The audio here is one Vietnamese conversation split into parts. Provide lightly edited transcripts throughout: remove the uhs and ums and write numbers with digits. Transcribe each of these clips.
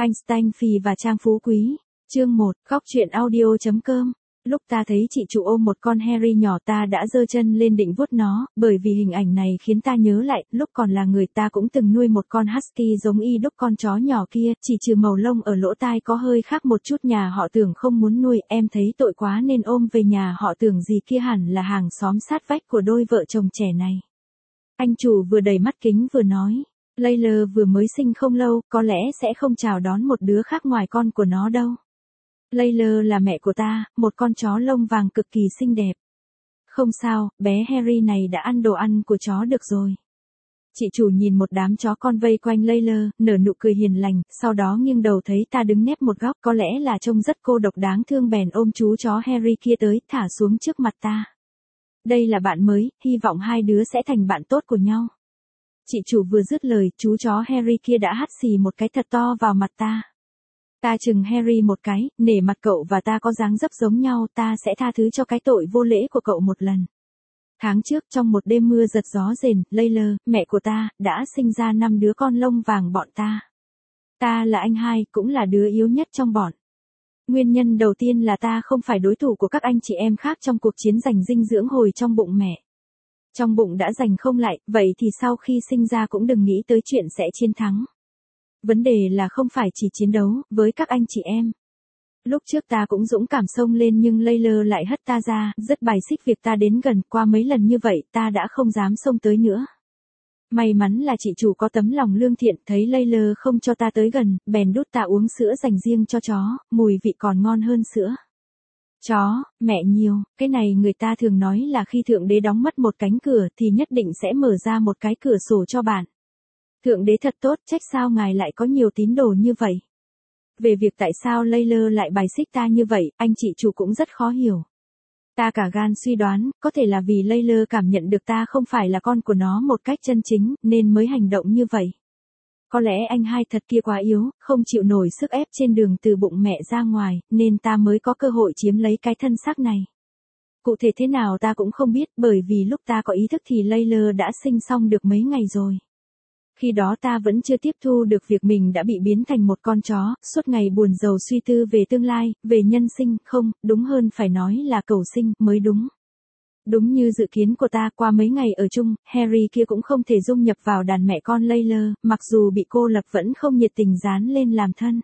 Einstein Phi và Trang Phú Quý. Chương 1, Góc truyện audio.com. Lúc ta thấy chị chủ ôm một con Harry nhỏ ta đã giơ chân lên định vuốt nó, bởi vì hình ảnh này khiến ta nhớ lại, lúc còn là người ta cũng từng nuôi một con husky giống y đúc con chó nhỏ kia, chỉ trừ màu lông ở lỗ tai có hơi khác một chút. Nhà họ Tưởng không muốn nuôi, em thấy tội quá nên ôm về nhà họ Tưởng gì kia hẳn là hàng xóm sát vách của đôi vợ chồng trẻ này. Anh chủ vừa đẩy mắt kính vừa nói, Layla vừa mới sinh không lâu, có lẽ sẽ không chào đón một đứa khác ngoài con của nó đâu. Layla là mẹ của ta, một con chó lông vàng cực kỳ xinh đẹp. Không sao, bé Harry này đã ăn đồ ăn của chó được rồi. Chị chủ nhìn một đám chó con vây quanh Layla, nở nụ cười hiền lành, sau đó nghiêng đầu thấy ta đứng nép một góc, có lẽ là trông rất cô độc đáng thương bèn ôm chú chó Harry kia tới, thả xuống trước mặt ta. Đây là bạn mới, hy vọng hai đứa sẽ thành bạn tốt của nhau. Chị chủ vừa dứt lời, chú chó Harry kia đã hắt xì một cái thật to vào mặt ta. Ta chừng Harry một cái, nể mặt cậu và ta có dáng dấp giống nhau, ta sẽ tha thứ cho cái tội vô lễ của cậu một lần. Tháng trước trong một đêm mưa giật gió rền, Layla, mẹ của ta, đã sinh ra 5 đứa con lông vàng bọn ta. Ta là anh hai, cũng là đứa yếu nhất trong bọn. Nguyên nhân đầu tiên là ta không phải đối thủ của các anh chị em khác trong cuộc chiến giành dinh dưỡng hồi trong bụng mẹ. Trong bụng đã giành không lại, vậy thì sau khi sinh ra cũng đừng nghĩ tới chuyện sẽ chiến thắng. Vấn đề là không phải chỉ chiến đấu với các anh chị em. Lúc trước ta cũng dũng cảm xông lên nhưng Layla lại hất ta ra, rất bài xích việc ta đến gần, qua mấy lần như vậy ta đã không dám xông tới nữa. May mắn là chị chủ có tấm lòng lương thiện, thấy Layla không cho ta tới gần, bèn đút ta uống sữa dành riêng cho chó, mùi vị còn ngon hơn sữa. Chó, mẹ nhiều, cái này người ta thường nói là khi Thượng Đế đóng mất một cánh cửa thì nhất định sẽ mở ra một cái cửa sổ cho bạn. Thượng Đế thật tốt, trách sao ngài lại có nhiều tín đồ như vậy. Về việc tại sao Layla lại bài xích ta như vậy, anh chị chủ cũng rất khó hiểu. Ta cả gan suy đoán, có thể là vì Layla cảm nhận được ta không phải là con của nó một cách chân chính, nên mới hành động như vậy. Có lẽ anh hai thật kia quá yếu, không chịu nổi sức ép trên đường từ bụng mẹ ra ngoài, nên ta mới có cơ hội chiếm lấy cái thân xác này. Cụ thể thế nào ta cũng không biết, bởi vì lúc ta có ý thức thì Layla đã sinh xong được mấy ngày rồi. Khi đó ta vẫn chưa tiếp thu được việc mình đã bị biến thành một con chó, suốt ngày buồn rầu suy tư về tương lai, về nhân sinh, không, đúng hơn phải nói là cầu sinh, mới đúng. Đúng như dự kiến của ta, qua mấy ngày ở chung, Harry kia cũng không thể dung nhập vào đàn mẹ con Layla, mặc dù bị cô lập vẫn không nhiệt tình dán lên làm thân.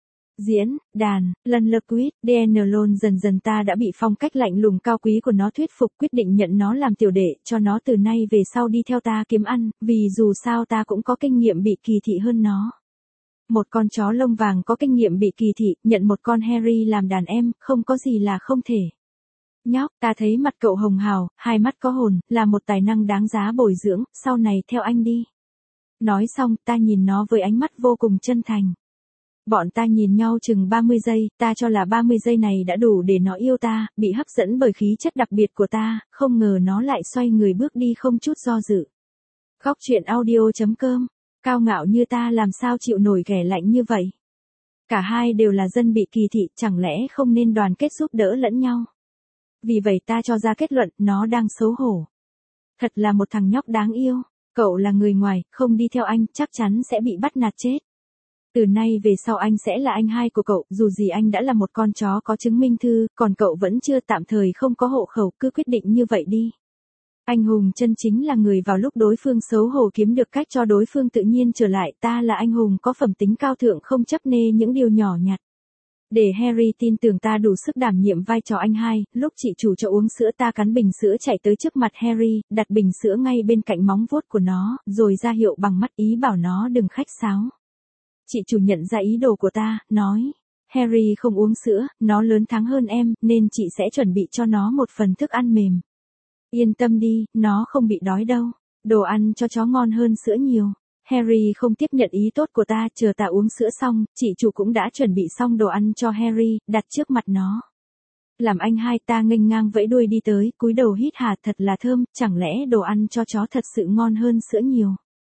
Diễn, đàn, lần lượt quýt, DNLon dần dần ta đã bị phong cách lạnh lùng cao quý của nó thuyết phục, quyết định nhận nó làm tiểu đệ, cho nó từ nay về sau đi theo ta kiếm ăn, vì dù sao ta cũng có kinh nghiệm bị kỳ thị hơn nó. Một con chó lông vàng có kinh nghiệm bị kỳ thị, nhận một con Harry làm đàn em, không có gì là không thể. Nhóc, ta thấy mặt cậu hồng hào, hai mắt có hồn, là một tài năng đáng giá bồi dưỡng, sau này theo anh đi. Nói xong, ta nhìn nó với ánh mắt vô cùng chân thành. Bọn ta nhìn nhau chừng 30 giây, ta cho là 30 giây này đã đủ để nó yêu ta, bị hấp dẫn bởi khí chất đặc biệt của ta, không ngờ nó lại xoay người bước đi không chút do dự. Góc truyện audio.com, cao ngạo như ta làm sao chịu nổi ghẻ lạnh như vậy. Cả hai đều là dân bị kỳ thị, chẳng lẽ không nên đoàn kết giúp đỡ lẫn nhau. Vì vậy ta cho ra kết luận, nó đang xấu hổ. Thật là một thằng nhóc đáng yêu, cậu là người ngoài, không đi theo anh, chắc chắn sẽ bị bắt nạt chết. Từ nay về sau anh sẽ là anh hai của cậu, dù gì anh đã là một con chó có chứng minh thư, còn cậu vẫn chưa, tạm thời không có hộ khẩu, cứ quyết định như vậy đi. Anh hùng chân chính là người vào lúc đối phương xấu hổ kiếm được cách cho đối phương tự nhiên trở lại, ta là anh hùng có phẩm tính cao thượng không chấp nê những điều nhỏ nhặt. Để Harry tin tưởng ta đủ sức đảm nhiệm vai trò anh hai, lúc chị chủ cho uống sữa ta cắn bình sữa chạy tới trước mặt Harry, đặt bình sữa ngay bên cạnh móng vuốt của nó, rồi ra hiệu bằng mắt ý bảo nó đừng khách sáo. Chị chủ nhận ra ý đồ của ta, nói, Harry không uống sữa, nó lớn tháng hơn em, nên chị sẽ chuẩn bị cho nó một phần thức ăn mềm. Yên tâm đi, nó không bị đói đâu, đồ ăn cho chó ngon hơn sữa nhiều. Harry không tiếp nhận ý tốt của ta, chờ ta uống sữa xong, chị chủ cũng đã chuẩn bị xong đồ ăn cho Harry, đặt trước mặt nó. Làm anh hai ta nghênh ngang vẫy đuôi đi tới, cúi đầu hít hà thật là thơm, chẳng lẽ đồ ăn cho chó thật sự ngon hơn sữa nhiều.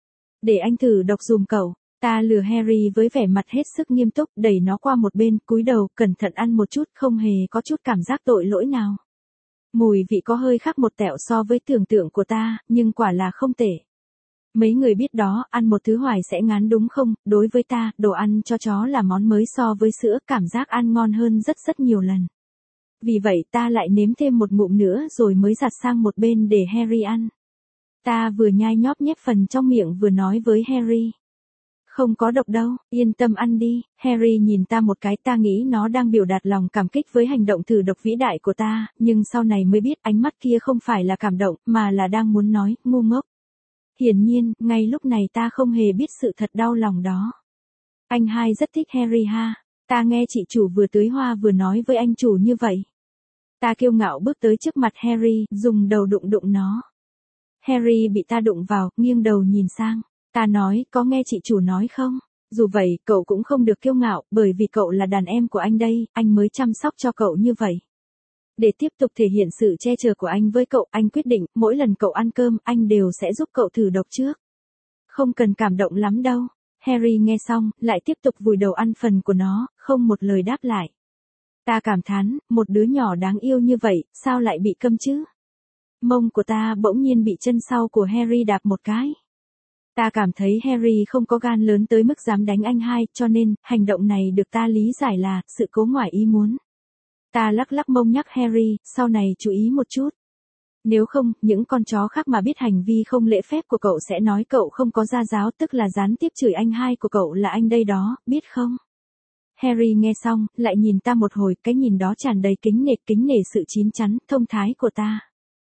Để anh thử độc dùm cậu. Ta lừa Harry với vẻ mặt hết sức nghiêm túc, đẩy nó qua một bên, cúi đầu, cẩn thận ăn một chút, không hề có chút cảm giác tội lỗi nào. Mùi vị có hơi khác một tẹo so với tưởng tượng của ta, nhưng quả là không tệ. Mấy người biết đó, ăn một thứ hoài sẽ ngán đúng không? Đối với ta, đồ ăn cho chó là món mới so với sữa, cảm giác ăn ngon hơn rất rất nhiều lần. Vì vậy ta lại nếm thêm một ngụm nữa rồi mới giặt sang một bên để Harry ăn. Ta vừa nhai nhóp nhép phần trong miệng vừa nói với Harry. Không có độc đâu, yên tâm ăn đi. Harry nhìn ta một cái, ta nghĩ nó đang biểu đạt lòng cảm kích với hành động thử độc vĩ đại của ta, nhưng sau này mới biết ánh mắt kia không phải là cảm động, mà là đang muốn nói, ngu ngốc. Hiển nhiên, ngay lúc này ta không hề biết sự thật đau lòng đó. Anh hai rất thích Harry ha. Ta nghe chị chủ vừa tưới hoa vừa nói với anh chủ như vậy. Ta kiêu ngạo bước tới trước mặt Harry, dùng đầu đụng đụng nó. Harry bị ta đụng vào, nghiêng đầu nhìn sang. Ta nói, có nghe chị chủ nói không? Dù vậy, cậu cũng không được kiêu ngạo, bởi vì cậu là đàn em của anh đây, anh mới chăm sóc cho cậu như vậy. Để tiếp tục thể hiện sự che chở của anh với cậu, anh quyết định, mỗi lần cậu ăn cơm, anh đều sẽ giúp cậu thử độc trước. Không cần cảm động lắm đâu. Harry nghe xong, lại tiếp tục vùi đầu ăn phần của nó, không một lời đáp lại. Ta cảm thán, một đứa nhỏ đáng yêu như vậy, sao lại bị câm chứ? Mông của ta bỗng nhiên bị chân sau của Harry đạp một cái. Ta cảm thấy Harry không có gan lớn tới mức dám đánh anh hai, cho nên, hành động này được ta lý giải là, sự cố ngoài ý muốn. Ta lắc lắc mông nhắc Harry, sau này chú ý một chút. Nếu không, những con chó khác mà biết hành vi không lễ phép của cậu sẽ nói cậu không có gia giáo, tức là gián tiếp chửi anh hai của cậu là anh đây đó, biết không? Harry nghe xong, lại nhìn ta một hồi, cái nhìn đó tràn đầy kính nể sự chín chắn, thông thái của ta.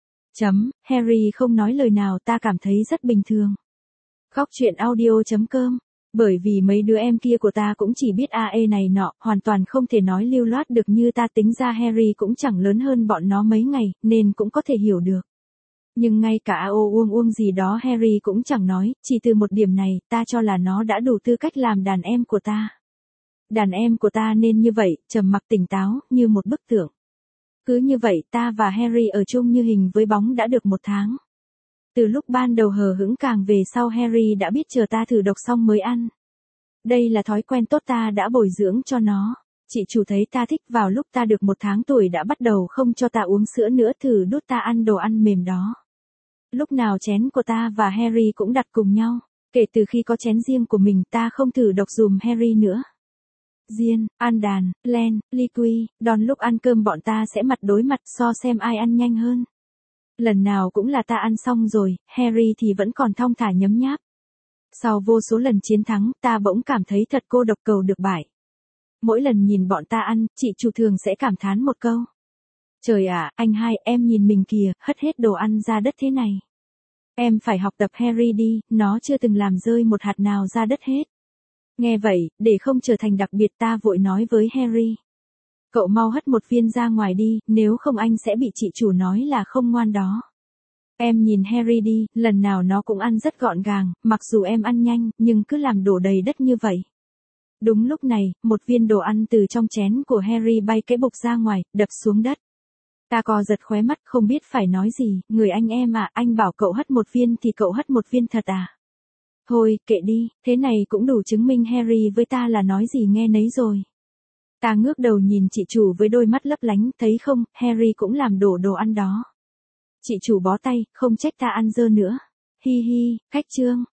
Harry không nói lời nào, ta cảm thấy rất bình thường. Góc truyện audio.com. Bởi vì mấy đứa em kia của ta cũng chỉ biết AE này nọ, hoàn toàn không thể nói lưu loát được như ta, tính ra Harry cũng chẳng lớn hơn bọn nó mấy ngày, nên cũng có thể hiểu được. Nhưng ngay cả uông gì đó Harry cũng chẳng nói, chỉ từ một điểm này, ta cho là nó đã đủ tư cách làm đàn em của ta. Đàn em của ta nên như vậy, trầm mặc tỉnh táo, như một bức tượng. Cứ như vậy, ta và Harry ở chung như hình với bóng đã được 1 tháng. Từ lúc ban đầu hờ hững càng về sau Harry đã biết chờ ta thử độc xong mới ăn. Đây là thói quen tốt ta đã bồi dưỡng cho nó. Chị chủ thấy ta thích vào lúc ta được 1 tháng tuổi đã bắt đầu không cho ta uống sữa nữa, thử đút ta ăn đồ ăn mềm đó. Lúc nào chén của ta và Harry cũng đặt cùng nhau. Kể từ khi có chén riêng của mình ta không thử độc dùm Harry nữa. Diên, An Đàn, Len, Liqui, đòn lúc ăn cơm bọn ta sẽ mặt đối mặt so xem ai ăn nhanh hơn. Lần nào cũng là ta ăn xong rồi, Harry thì vẫn còn thong thả nhấm nháp. Sau vô số lần chiến thắng, ta bỗng cảm thấy thật cô độc cầu được bại. Mỗi lần nhìn bọn ta ăn, chị chủ thường sẽ cảm thán một câu. Trời ạ, anh hai, em nhìn mình kìa, hất hết đồ ăn ra đất thế này. Em phải học tập Harry đi, nó chưa từng làm rơi một hạt nào ra đất hết. Nghe vậy, để không trở thành đặc biệt ta vội nói với Harry. Cậu mau hất một viên ra ngoài đi, nếu không anh sẽ bị chị chủ nói là không ngoan đó. Em nhìn Harry đi, lần nào nó cũng ăn rất gọn gàng, mặc dù em ăn nhanh, nhưng cứ làm đổ đầy đất như vậy. Đúng lúc này, một viên đồ ăn từ trong chén của Harry bay cái bục ra ngoài, đập xuống đất. Ta co giật khóe mắt, không biết phải nói gì, người anh em à, anh bảo cậu hất một viên thì cậu hất một viên thật à? Thôi, kệ đi, thế này cũng đủ chứng minh Harry với ta là nói gì nghe nấy rồi. Ta ngước đầu nhìn chị chủ với đôi mắt lấp lánh, thấy không, Harry cũng làm đổ đồ ăn đó. Chị chủ bó tay, không trách ta ăn dơ nữa. Hi hi, khách trương.